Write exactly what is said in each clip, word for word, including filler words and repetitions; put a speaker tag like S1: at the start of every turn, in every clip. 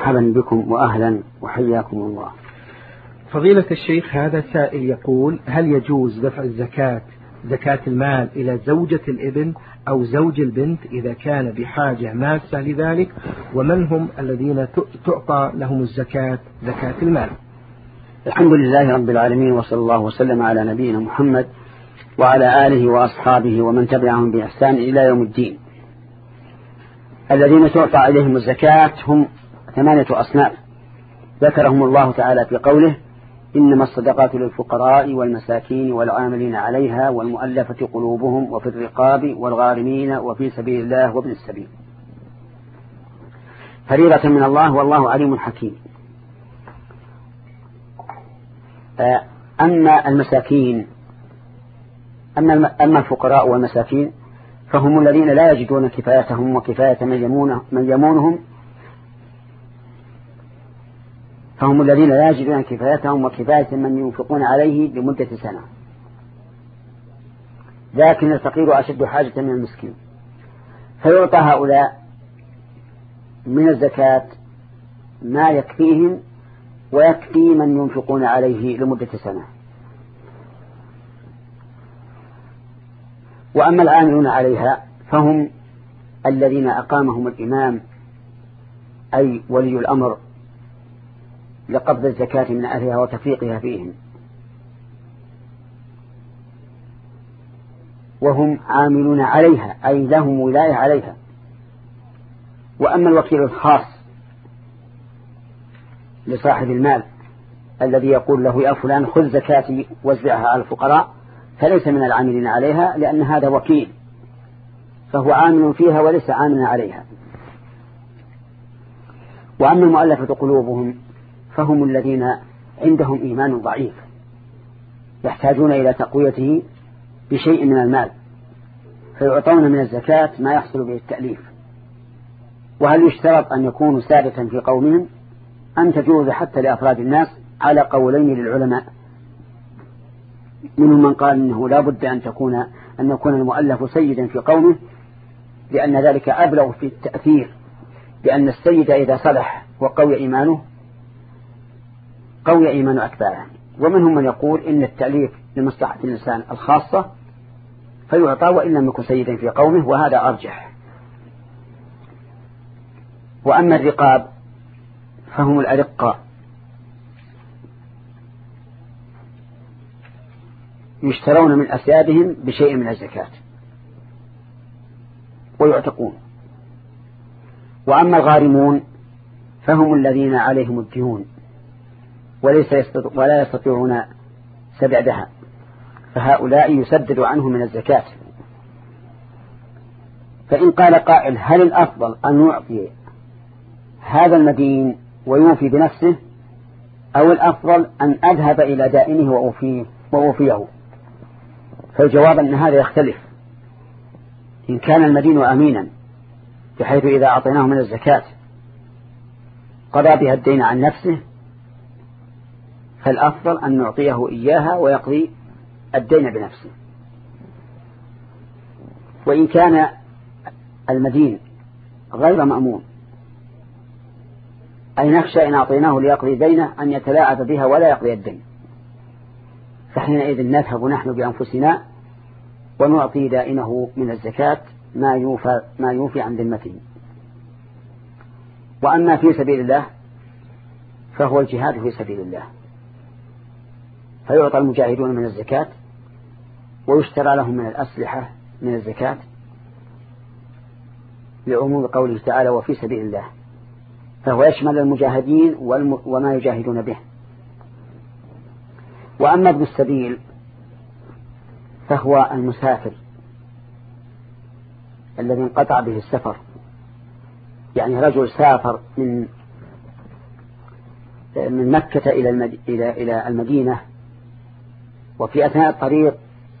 S1: مرحبا بكم وأهلا وحياكم الله.
S2: فضيلة الشيخ، هذا سائل يقول: هل يجوز دفع الزكاة زكاة المال إلى زوجة الابن أو زوج البنت إذا كان بحاجة ماسة لذلك؟ ومن هم الذين تعطى لهم الزكاة زكاة المال؟
S1: الحمد لله رب العالمين، وصلى الله وسلم على نبينا محمد وعلى آله وأصحابه ومن تبعهم بإحسان إلى يوم الدين. الذين تعطى إليهم الزكاة هم ثمانية أصناف ذكرهم الله تعالى في قوله: إنما الصدقات للفقراء والمساكين والعاملين عليها والمؤلفة قلوبهم وفي الرقاب والغارمين وفي سبيل الله وابن السبيل، فريضة من الله والله عليم حكيم. أما المساكين أما أما الفقراء والمساكين فهم الذين لا يجدون كفايتهم وكفاية من يمونه من يمونهم فهم الذين لا يجدون كفايتهم وكفاية من ينفقون عليه لمدة سنة، لكن الفقير أشد حاجة من المسكين، فيعطى هؤلاء من الزكاة ما يكفيهم ويكفي من ينفقون عليه لمدة سنة. وأما العاملون عليها فهم الذين أقامهم الإمام أي ولي الأمر لقبض الزكاة من أهلها وتفريقها فيهم، وهم عاملون عليها أي لهم ولاية عليها. وأما الوكيل الخاص لصاحب المال الذي يقول له: يا فلان خذ زكاتي وزعها على الفقراء، فليس من العاملين عليها، لأن هذا وكيل فهو عامل فيها وليس عاملا عليها. وأما المؤلفة قلوبهم فهم الذين عندهم إيمان ضعيف يحتاجون إلى تقويته بشيء من المال، فيعطون من الزكاة ما يحصل به التأليف. وهل يشترط أن يكونوا ثابتا في قومهم أن تجوز حتى لأفراد الناس؟ على قولين للعلماء، منهم من قال إنه لا بد أن تكون أن يكون المؤلف سيدا في قومه، لأن ذلك أبلغ في التأثير، لأن السيد إذا صلح وقوي إيمانه قوي إيمان أتباعه. ومنهم من يقول إن التأليف لمصلحة الإنسان الخاصة فيعطى وإن لم يكن سيدا في قومه، وهذا أرجح. وأما الرقاب فهم الأرقاء يشترون من أسيادهم بشيء من الزكاة ويعتقون. وأما الغارمون فهم الذين عليهم الديون وليس يستطيع ولا يستطيعون سدادها، فهؤلاء يسدد عنهم من الزكاة. فإن قال قائل: هل الأفضل أن يعطي هذا المدين ويوفي بنفسه، أو الأفضل أن أذهب إلى دائنه وأوفيه وأوفيه؟ فالجواب أن هذا يختلف. إن كان المدين أمينا بحيث إذا أعطيناه من الزكاة قضى بها الدين عن نفسه، فالأفضل أن نعطيه إياها ويقضي الدين بنفسه. وإن كان المدين غير مأمون أي نخشى إن أعطيناه ليقضي دينه أن يتلاعب بها ولا يقضي الدين، فحينئذ نذهب نحن بأنفسنا ونعطي دائنه من الزكاة ما يوفى, ما يوفي عن ذمته. وأما في سبيل الله فهو الجهاد في سبيل الله، فيعطى المجاهدون من الزكاة ويشترى لهم من الأسلحة من الزكاة لعموم قوله تعالى: وفي سبيل الله، فهو يشمل المجاهدين وما يجاهدون به. وأما ابن السبيل فهو المسافر الذي انقطع به السفر، يعني رجل سافر من من مكة إلى إلى إلى المدينة، وفي أثناء الطريق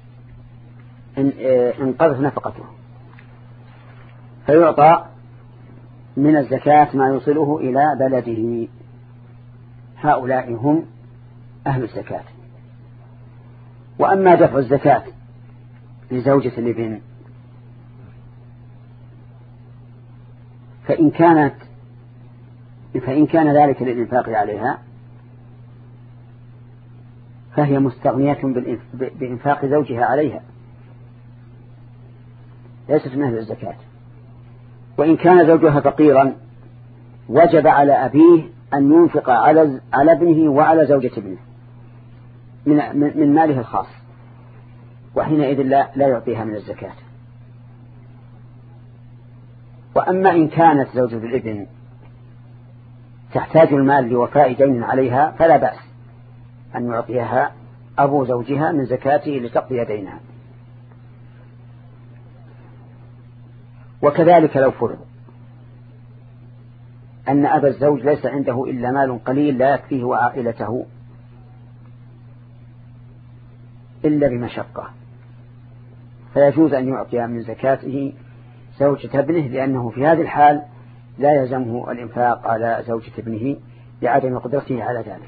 S1: انقضت نفقته، فيعطى من الزكاة ما يوصله إلى بلده. هؤلاء هم أهل الزكاة. وأما دفع الزكاة لزوجة الابن فإن كانت فإن كان ذلك للإنفاق عليها فهي مستغنية بإنفاق زوجها عليها، ليست من أهل الزكاة. وإن كان زوجها فقيرا وجب على أبيه أن ينفق على على ابنه وعلى زوجة ابنه من من ماله الخاص، وحينئذ لا لا يعطيها من الزكاة. وأما إن كانت زوجة الابن تحتاج المال لوفاء دين عليها فلا بأس أن يعطيها أبو زوجها من زكاته لتقضي دينها. وكذلك لو فرض أن أبا الزوج ليس عنده إلا مال قليل لا يكفيه وعائلته إلا بمشقة، فيجوز أن يعطي من زكاته زوجة ابنه، لأنه في هذه الحال لا يلزمه الإنفاق على زوجة ابنه لعدم قدرته على ذلك.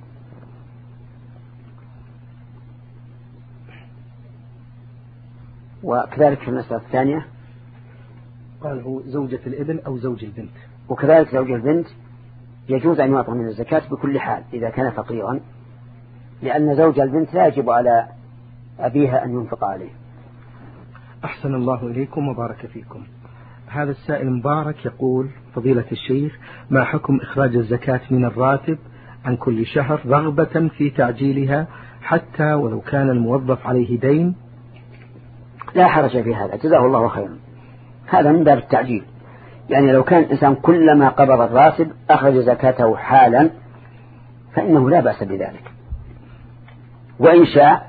S1: وكذلك في المسألة الثانية
S2: قال هو زوجة الابن أو زوج البنت.
S1: وكذلك زوج البنت يجوز أن يعطى من الزكاة بكل حال إذا كان فقيرا، لأن زوج البنت لا يجب على أبيها أن ينفق عليه.
S2: أحسن الله إليكم وبارك فيكم. هذا السائل مبارك يقول: فضيلة الشيخ، ما حكم إخراج الزكاة من الراتب عن كل شهر رغبة في تعجيلها حتى ولو كان الموظف عليه دين؟
S1: لا حرج في هذا، جزاه الله خيرا. هذا من باب التعجيل، يعني لو كان الإنسان كلما قبض الراتب أخرج زكاته حالا فإنه لا بأس بذلك. وإن شاء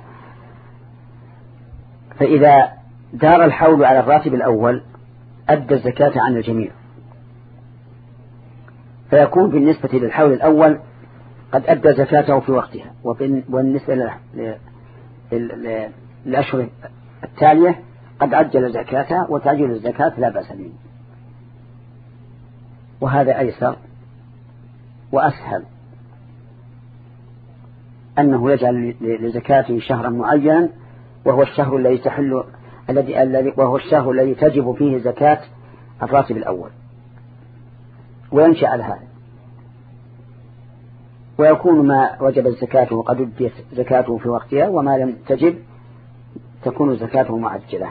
S1: فإذا دار الحول على الراتب الأول أدى الزكاة عن الجميع، فيكون بالنسبة للحول الأول قد أدى زكاته في وقتها، وبالنسبة للأشهر التالية قد عجل زكاته، وتعجيل الزكاة لا بأس به. وهذا أيسر وأسهل، أنه يجعل لزكاته شهرا معينا وهو الشهر الذي تحل الذي الذي وهو الشهر الذي تجب فيه زكاة الراتب الأول، وينشأ على هذا، ويكون ما وجب زكاته قد أديت زكاته في وقتها، وما لم تجب تكون زكاته معجلة.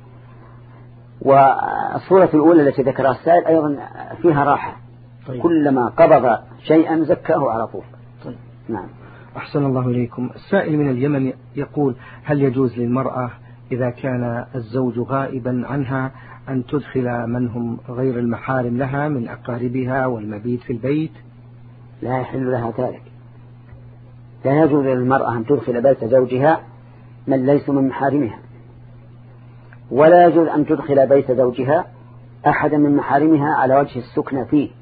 S1: والصورة الأولى التي ذكرها السائل أيضا فيها راحة. طيب. كلما قبض شيئا زكاه على طول.
S2: طيب.
S1: نعم.
S2: أحسن الله إليكم. السائل من اليمن يقول: هل يجوز للمرأة إذا كان الزوج غائبا عنها أن تدخل من هم غير المحارم لها من أقاربها والمبيت في البيت؟
S1: لا يحل لها ذلك. لا يجوز للمرأة أن تدخل بيت زوجها من ليس من محارمها، ولا يجوز أن تدخل بيت زوجها أحدا من محارمها على وجه السكن فيه.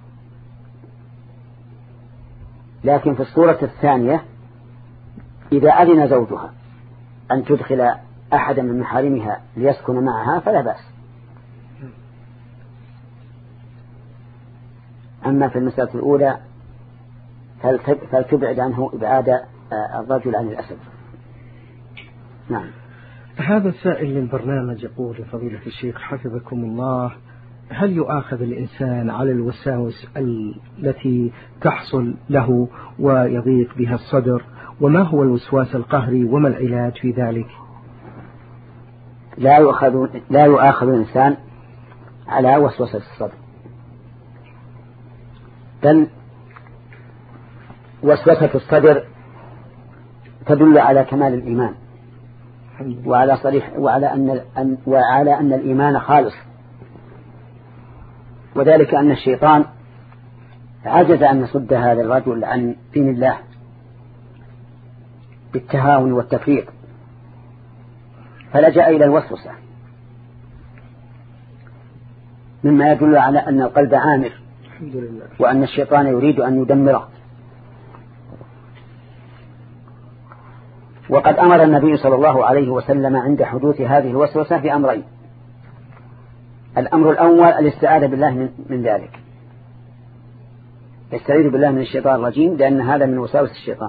S1: لكن في الصورة الثانية إذا أذن زوجها أن تدخل أحدا من محارمها ليسكن معها فلا بأس. أما في المسألة الأولى فلتبعد عنه إبعاد الرجل عن الأسد. نعم.
S2: هذا السائل للبرنامج يقول: فضيلة الشيخ حفظكم الله، هل يؤاخذ الإنسان على الوساوس التي تحصل له ويضيق بها الصدر؟ وما هو الوسواس القهري وما العلاج في ذلك؟
S1: لا يؤاخذ لا يؤاخذ الإنسان على وسوسة الصدر، بل وسوسة الصدر تدل على كمال الإيمان وعلى صريح وعلى أن وعلى أن الإيمان خالص، وذلك أن الشيطان عجز أن يصد هذا الرجل عن دين الله بالتهاون والتفريط، فلجأ إلى الوسوسة، مما يدل على أن القلب عامر وأن الشيطان يريد أن يدمره. وقد أمر النبي صلى الله عليه وسلم عند حدوث هذه الوسوسة بأمرين: الأمر الأول الاستعاذة بالله من, من ذلك، يستعيذ بالله من الشيطان الرجيم، لأن هذا من وساوس الشيطان.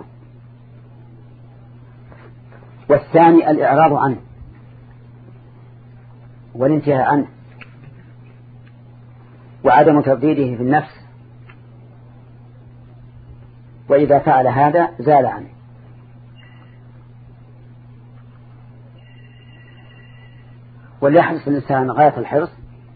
S1: والثاني الإعراض عنه والانتهاء عنه وعدم ترديده في النفس وإذا فعل هذا زال عنه. وليحرص الإنسان غاية الحرص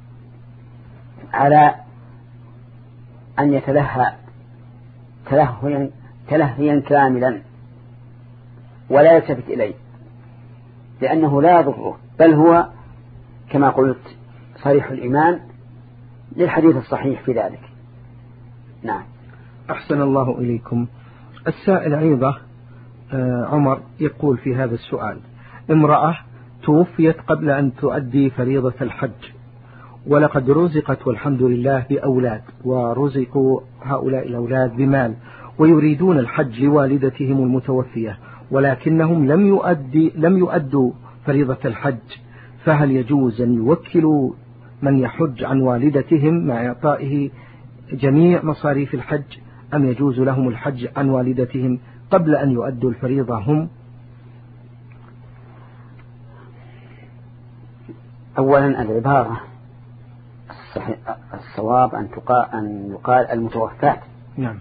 S1: على أن يتلهى تلهيا, تلهيا كاملا ولا يلتفت إليه، لأنه لا يضره، بل هو كما قلت صريح الإيمان للحديث الصحيح في ذلك. نعم.
S2: أحسن الله إليكم. السائل أيضا عمر يقول في هذا السؤال: امرأة توفيت قبل أن تؤدي فريضة الحج، ولقد رزقت والحمد لله بأولاد، ورزقوا هؤلاء الأولاد بمال، ويريدون الحج لوالدتهم المتوفية، ولكنهم لم يؤدي لم يؤدوا فريضة الحج، فهل يجوز أن يوكلوا من يحج عن والدتهم مع إعطائه جميع مصاريف الحج، أم يجوز لهم الحج عن والدتهم قبل أن يؤدوا الفريضة هم؟
S1: أولا العبارة الصواب أن تقال, أن يقال المتوفات.
S2: نعم.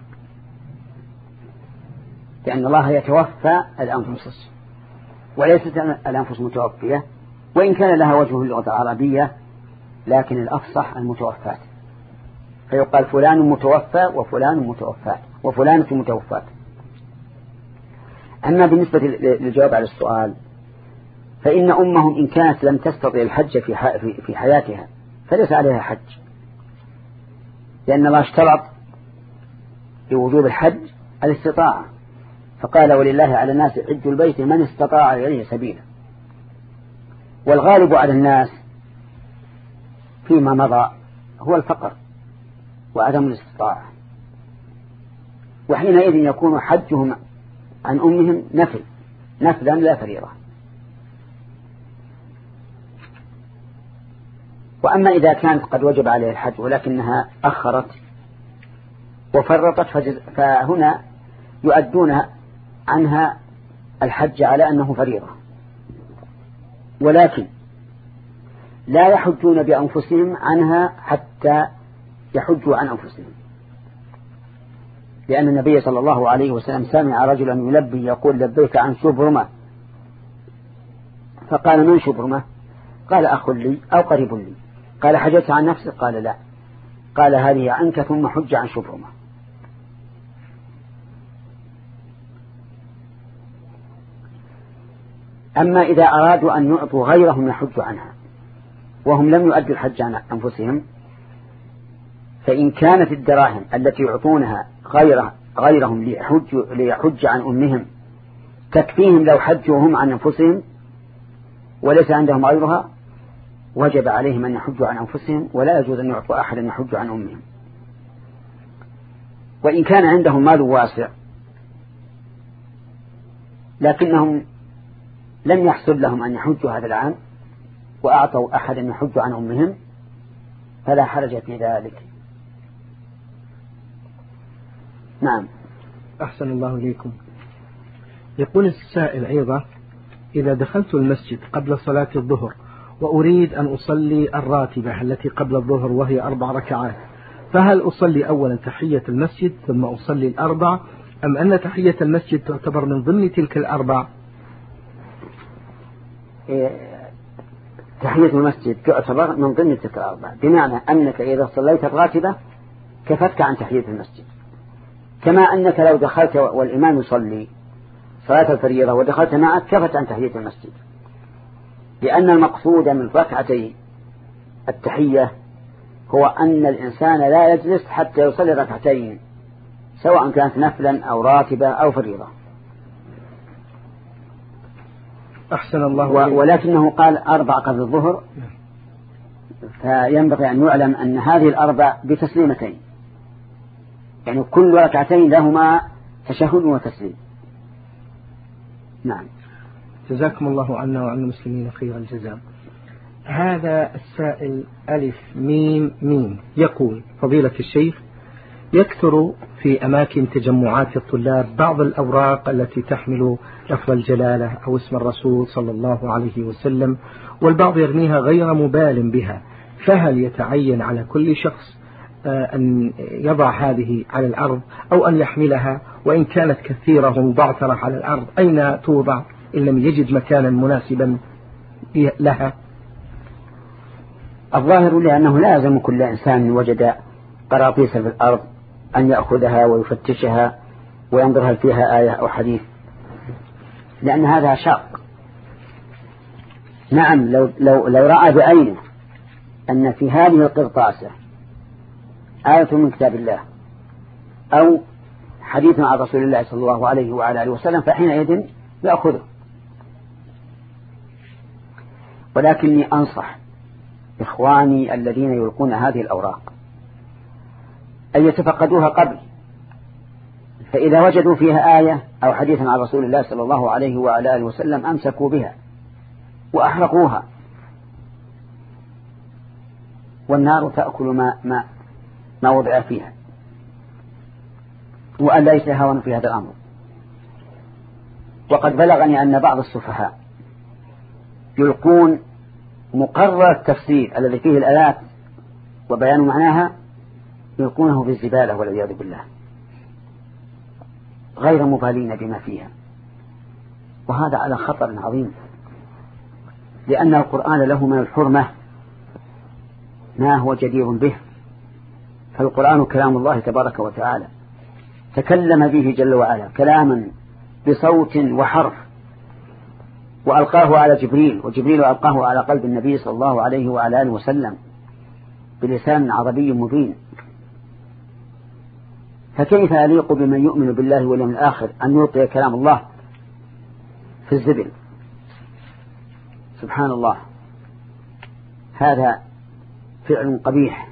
S1: لأن الله يتوفى الأنفس وليست الأنفس متوفية، وإن كان لها وجه اللغة العربية، لكن الأفصح المتوفات، فيقال فلان متوفى وفلان متوفات وفلانة متوفات. أما بالنسبة للجواب على السؤال، فإن أمهم إن كانت لم تستطيع الحج في حياتها فليس عليها حج، لأن الله اشترط لوجوب الحج الاستطاعة، فقال: ولله على الناس حج البيت من استطاع إليه سبيلا. والغالب على الناس فيما مضى هو الفقر وعدم الاستطاعة، وحينئذ يكون حجهم عن أمهم نفل نفلا لا فريضة. وأما إذا كانت قد وجب عليه الحج ولكنها أخرت وفرطت فهنا يؤدون عنها الحج على أنه فريضة، ولكن لا يحجون بأنفسهم عنها حتى يحجوا عن أنفسهم، لأن النبي صلى الله عليه وسلم سمع رجلا يلبي يقول: لبيك عن شبرمة، فقال: من شبرمة؟ قال: أخ لي أو قريب لي. قال: حجت عن نفسك؟ قال: لا. قال: هذه عنك ثم حج عن شبرمة. أما إذا أرادوا أن يعطوا غيرهم يحج عنها وهم لم يؤدوا الحج عن أنفسهم، فإن كانت الدراهم التي يعطونها غيره غيرهم ليحج, ليحج عن أمهم تكفيهم لو حجوا هم عن أنفسهم وليس عندهم غيرها، وجب عليهم أن يحجوا عن أنفسهم، ولا يجوز أن يعطوا أحد أن يحج عن أمهم. وإن كان عندهم مال واسع لكنهم لم يحصل لهم أن يحجوا هذا العام وأعطوا أحد أن يحج عن أمهم فلا حرج في ذلك. نعم.
S2: أحسن الله إليكم. يقول السائل أيضا: إذا دخلت المسجد قبل صلاة الظهر وأريد أن أصلي الراتبة التي قبل الظهر وهي أربع ركعات، فهل أصلي أولا تحية المسجد ثم أصلي الأربع، أم أن تحية المسجد تعتبر من ضمن تلك الأربع؟
S1: تحية المسجد تعتبر من ضمن تلك الأربع، بمعنى أنك إذا صليت الراتبة كفتك عن تحية المسجد، كما أنك لو دخلت والإمام يصلي صلاة الفريضة ودخلت معك كفت عن تحية المسجد، لأن المقصود من ركعتي التحية هو أن الإنسان لا يجلس حتى يصلي ركعتين، سواء كانت نفلا أو راتبة أو فريضة.
S2: أحسن الله.
S1: ولكنه قال أربع قبل الظهر، فينبغي أن يعلم أن هذه الأربع بتسليمتين، يعني كل ركعتين لهما تشهد وتسليم. نعم.
S2: جزاكم الله عنا وعن المسلمين خير الجزاء. هذا السائل ألف ميم ميم يقول: فضيلة الشيخ، يكثر في أماكن تجمعات الطلاب بعض الأوراق التي تحمل لفظ الجلالة أو اسم الرسول صلى الله عليه وسلم، والبعض يرميها غير مبال بها، فهل يتعين على كل شخص أن يضع هذه على الأرض أو أن يحملها، وإن كانت كثيرة ومبعثرة على الأرض أين توضع إن لم يجد مكانا مناسبا لها؟
S1: الظاهر لأنه لا يلزم كل إنسان وجد قراطيس في الأرض أن يأخذها ويفتشها وينظر هل فيها آية أو حديث، لأن هذا شاق. نعم، لو, لو, لو رأى بعينه أن في هذه القرطاسة آية من كتاب الله أو حديث عن رسول الله صلى الله عليه وعلى آله وسلم فحينئذ يأخذه. ولكني أنصح إخواني الذين يلقون هذه الأوراق أن يتفقدوها قبل، فإذا وجدوا فيها آية أو حديث عن رسول الله صلى الله عليه وعلى آله وسلم أمسكوا بها وأحرقوها، والنار تأكل ما, ما, ما وضع فيها، وأن لا يتهاون في هذا الأمر. وقد بلغني أن بعض السفهاء يلقون مقرر التفسير الذي فيه الآيات وبيان معناها يلقونه في الزبالة والعياذ بالله، غير مبالين بما فيها، وهذا على خطر عظيم، لأن القرآن له من الحرمة ما هو جدير به. فالقرآن كلام الله تبارك وتعالى تكلم به جل وعلا كلاما بصوت وحرف، وألقاه على جبريل، وجبريل ألقاه على قلب النبي صلى الله عليه وعلى آله وسلم بلسان عربي مبين. فكيف يليق بمن يؤمن بالله واليوم الآخر أن يلقي كلام الله في الزبل؟ سبحان الله، هذا فعل قبيح.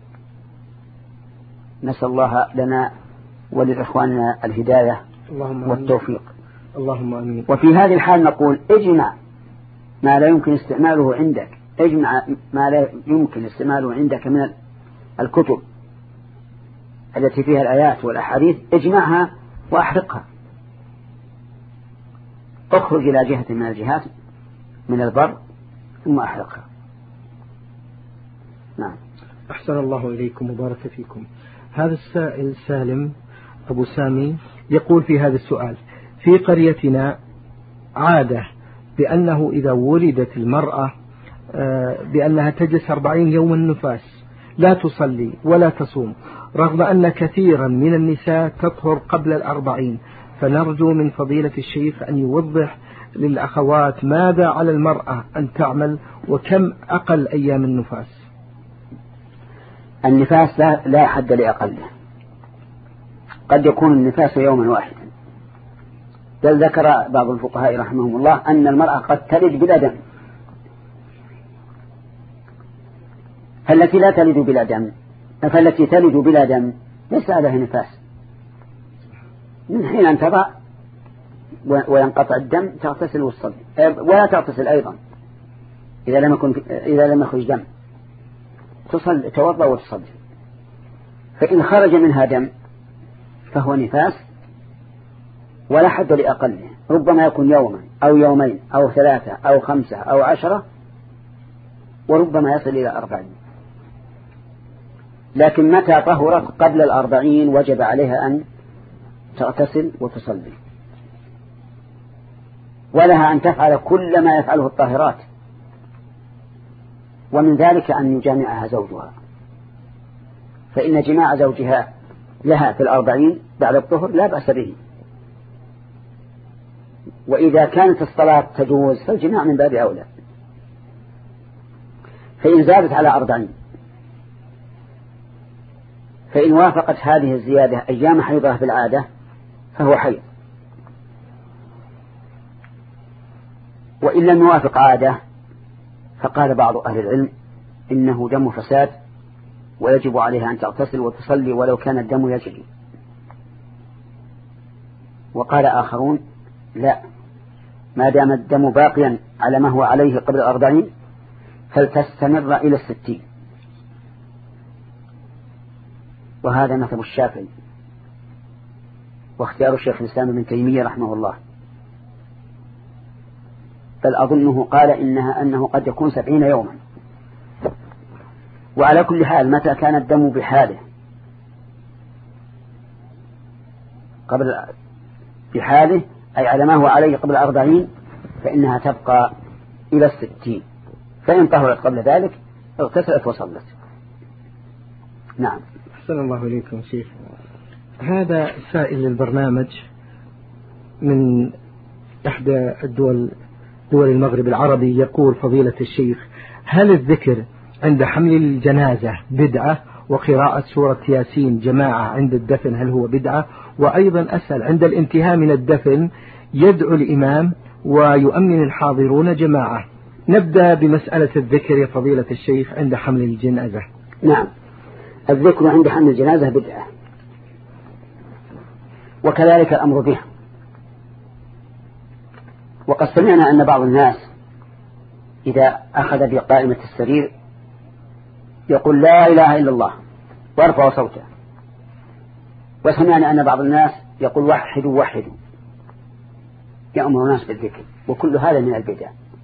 S1: نسأل الله لنا ولإخواننا الهداية والتوفيق.
S2: اللهم آمين.
S1: وفي هذه الحال نقول اجمع ما لا يمكن استعماله عندك، اجمع ما لا يمكن استعماله عندك من الكتب التي فيها الآيات والأحاديث، اجمعها وأحرقها، اخرج إلى جهة من الجهات من البر ثم أحرقها. نعم.
S2: أحسن الله إليكم وبارك فيكم. هذا السائل سالم أبو سامي يقول في هذا السؤال: في قريتنا عادة بأنه إذا ولدت المرأة بأنها تجلس أربعين يوما نفاس لا تصلي ولا تصوم، رغم أن كثيرا من النساء تطهر قبل الأربعين، فنرجو من فضيلة الشيخ أن يوضح للأخوات ماذا على المرأة أن تعمل وكم أقل أيام النفاس.
S1: النفاس لا, لا حد لأقله، قد يكون النفاس يوما واحدا، بل ذكر بعض الفقهاء رحمهم الله أن المرأة قد تلد بلا دم، فالتي لا تلد بلا دم فالتي تلد بلا دم ليس لها نفاس، من حين أن تضع وينقطع الدم تغتسل وتصلي، ولا تغتسل أيضا إذا لم يكن إذا لم يخرج دم، تصلي توضأ وتصلي. فإن خرج منها دم فهو نفاس ولا حد لأقله، ربما يكون يوما أو يومين أو ثلاثة أو خمسة أو عشرة، وربما يصل إلى أربعين. لكن متى طهرت قبل الأربعين وجب عليها أن تغتسل وتصلي، ولها أن تفعل كل ما يفعله الطاهرات، ومن ذلك أن يجامعها زوجها، فإن جماع زوجها لها في الأربعين بعد الطهر لا بأس به. وإذا كانت الصلاة تجوز فالجماع من باب أولى. فإن زادت على أربعين، فإن وافقت هذه الزيادة أيام حيضها في العادة فهو حيض، وإن لم يوافق عادة فقال بعض أهل العلم إنه دم فساد ويجب عليها أن تغتسل وتصلي ولو كان الدم يجري. وقال آخرون لا، ما دام الدم باقيا على ما هو عليه قبل الأربعين فلتستمر إلى الستين، وهذا مذهب الشافعي واختيار الشيخ الإسلام ابن تيمية رحمه الله، بل أظنه قال إنها أنه قد يكون سبعين يوما. وعلى كل حال متى كان الدم بحاله قبل بحاله أي على ما هو عليه قبل أربعين فإنها تبقى إلى الستين، فإن طهرت قبل ذلك اغتسلت وصلت. نعم.
S2: أحسن الله إليكم شيخ. هذا سائل للبرنامج من إحدى الدول دول المغرب العربي، يقول فضيلة الشيخ: هل الذكر عند حمل الجنازة بدعة؟ وقراءة سورة ياسين جماعة عند الدفن هل هو بدعة؟ وأيضا أسأل عند الانتهاء من الدفن يدعو الإمام ويؤمن الحاضرون جماعة. نبدأ بمسألة الذكر يا فضيلة الشيخ عند حمل الجنازة.
S1: نعم، الذكر عند حمل الجنازة بدعة، وكذلك الأمر به. وقد سمعنا أن بعض الناس إذا أخذ بقائمة السرير يقول لا إله إلا الله وارفع صوته، وسمعنا أن بعض الناس يقول وحدوا وحدوا، يأمر الناس بالذكر، وكل هذا من البدع.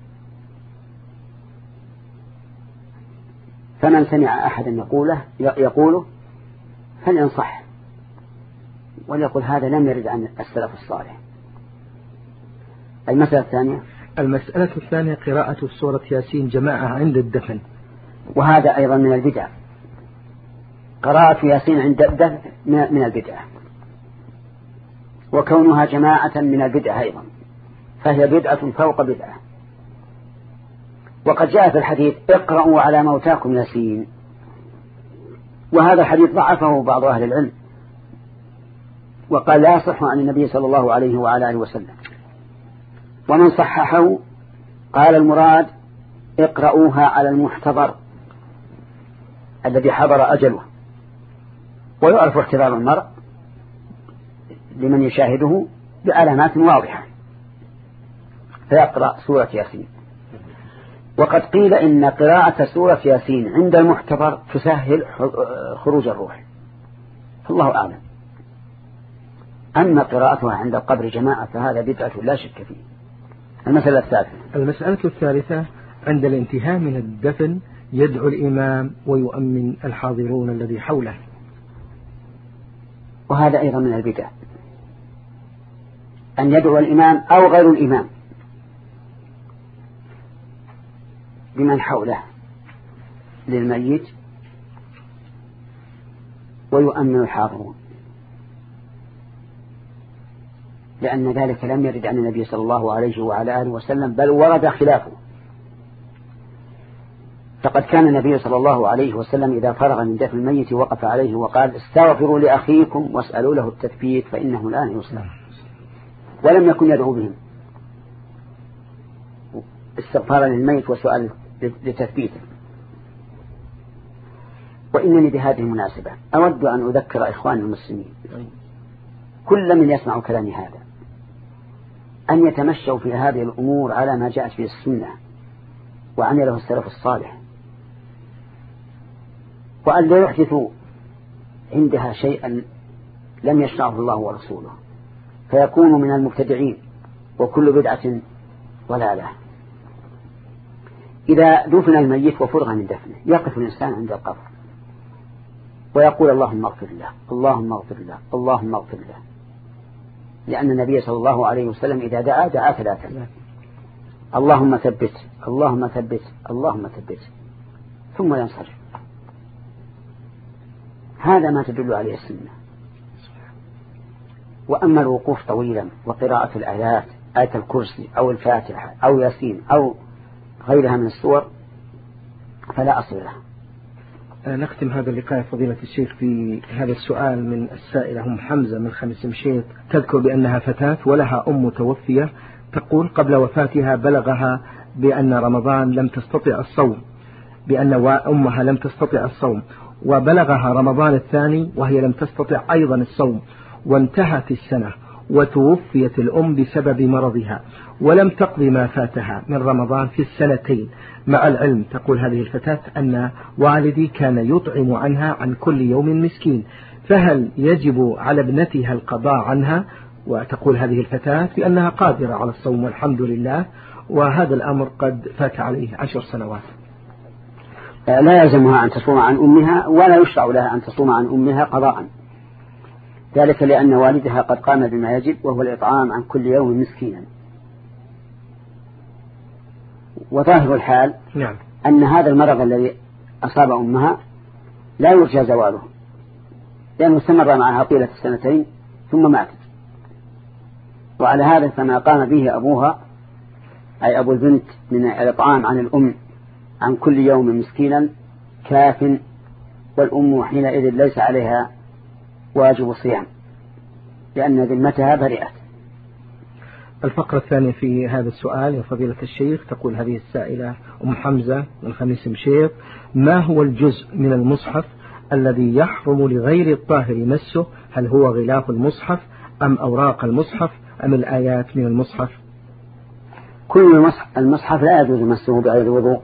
S1: فمن سمع أحدا يقوله يقوله فلينصح وليقول هذا لم يرد عن السلف الصالح. المسألة الثانية
S2: المسألة الثانية قراءة سورة ياسين جماعة عند الدفن،
S1: وهذا أيضا من البدع. قراءة ياسين عند الدفن من البدع، وكونها جماعة من البدع أيضا، فهي بدعة فوق بدعة. وقد جاء في الحديث اقرأوا على موتاكم ياسين، وهذا الحديث ضعفه بعض أهل العلم وقال لا يصح عن النبي صلى الله عليه وعلى آله وسلم. ومن صححه قال المراد اقرأوها على المحتضر الذي حضر أجله، ويعرف احتضار المرء لمن يشاهده بعلامات واضحة فيقرأ سورة ياسين. وقد قيل إن قراءة سورة ياسين عند المحتضر تسهل خروج الروح، فالله أعلم. أما قراءتها عند القبر جماعة فهذا بدعة لا شك فيه. المسألة الثالثة
S2: المسألة الثالثة عند الانتهاء من الدفن يدعو الإمام ويؤمن الحاضرون الذي حوله،
S1: وهذا أيضا من البدع أن يدعو الإمام أو غير الإمام بمن حوله للميت ويؤمن الحاضرون، لأن ذلك لم يرد عن النبي صلى الله عليه وعلى آله وسلم، بل ورد خلافه. فقد كان النبي صلى الله عليه وسلم إذا فرغ من دفن الميت وقف عليه وقال استغفروا لأخيكم واسألوا له التثبيت فإنه الآن يسلم، ولم يكن يدعو بهم استغفارا للميت وسؤال لتثبيته. وإنني بهذه المناسبة أود أن أذكر إخواني المسلمين كل من يسمع كلامي هذا أن يتمشوا في هذه الأمور على ما جاءت في السنة وعمله السلف الصالح، وأن لا يحدثوا عندها شيئا لم يشرعه الله ورسوله فيكونوا من المبتدعين، وكل بدعة ضلالة. إذا دفن الميت وفرغ من دفنه يقف الإنسان عند القبر ويقول اللهم اغفر له اللهم اغفر له اللهم اغفر له، لأن النبي صلى الله عليه وسلم إذا دعا دعا ثلاثا: اللهم ثبت اللهم ثبت اللهم ثبت، ثم ينصرف. هذا ما تدل عليه السنة. وأما الوقوف طويلا وقراءة الآيات آية الكرسي أو الفاتحة أو ياسين أو غيرها من السور فلا أصل له.
S2: نختم هذا اللقاء فضيلة الشيخ في هذا السؤال من السائلة أم حمزة من خمس مشيط، تذكر بأنها فتاة ولها أم توفية، تقول قبل وفاتها بلغها بأن رمضان لم تستطع الصوم، بأن أمها لم تستطع الصوم، وبلغها رمضان الثاني وهي لم تستطع أيضا الصوم، وانتهت السنة وتوفيت الأم بسبب مرضها ولم تقضي ما فاتها من رمضان في السنتين، مع العلم تقول هذه الفتاة أن والدي كان يطعم عنها عن كل يوم مسكين، فهل يجب على ابنتها القضاء عنها؟ وتقول هذه الفتاة بأنها قادرة على الصوم والحمد لله، وهذا الأمر قد فات عليه عشر سنوات.
S1: لا يلزمها أن تصوم عن أمها ولا يشرع لها أن تصوم عن أمها قضاء، ذلك لأن والدها قد قام بما يجب وهو الإطعام عن كل يوم مسكينا. وظاهر الحال
S2: نعم.
S1: أن هذا المرض الذي أصاب أمها لا يرجى زواله، لأنه استمر معها طيلة السنتين ثم ماتت. وعلى هذا فما قام به أبوها أي أبو البنت من الإطعام عن الأم عن كل يوم مسكينا كاف، والأم حينئذ ليس عليها واجب الصيام لأن ذمتها برئت.
S2: الفقرة الثانية في هذا السؤال يا فضيلة الشيخ، تقول هذه السائلة أم حمزة من خميس مشيط: ما هو الجزء من المصحف الذي يحرم لغير الطاهر مسه؟ هل هو غلاف المصحف أم أوراق المصحف أم الآيات من المصحف؟
S1: كل المصحف لا يجوز مسه بغير وضوء،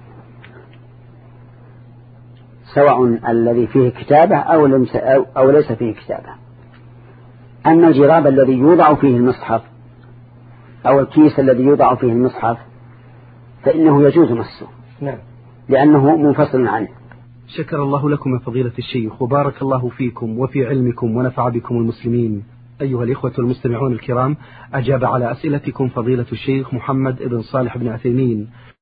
S1: سواء الذي فيه كتابة أو ليس فيه كتابة. أما الجراب الذي يوضع فيه المصحف أو الكيس الذي يوضع فيه المصحف فإنه يجوز مسه
S2: نعم،
S1: لأنه منفصل عنه.
S2: شكر الله لكم يا فضيلة الشيخ وبارك الله فيكم وفي علمكم ونفع بكم المسلمين. أيها الإخوة المستمعون الكرام، أجاب على أسئلتكم فضيلة الشيخ محمد بن صالح بن عثيمين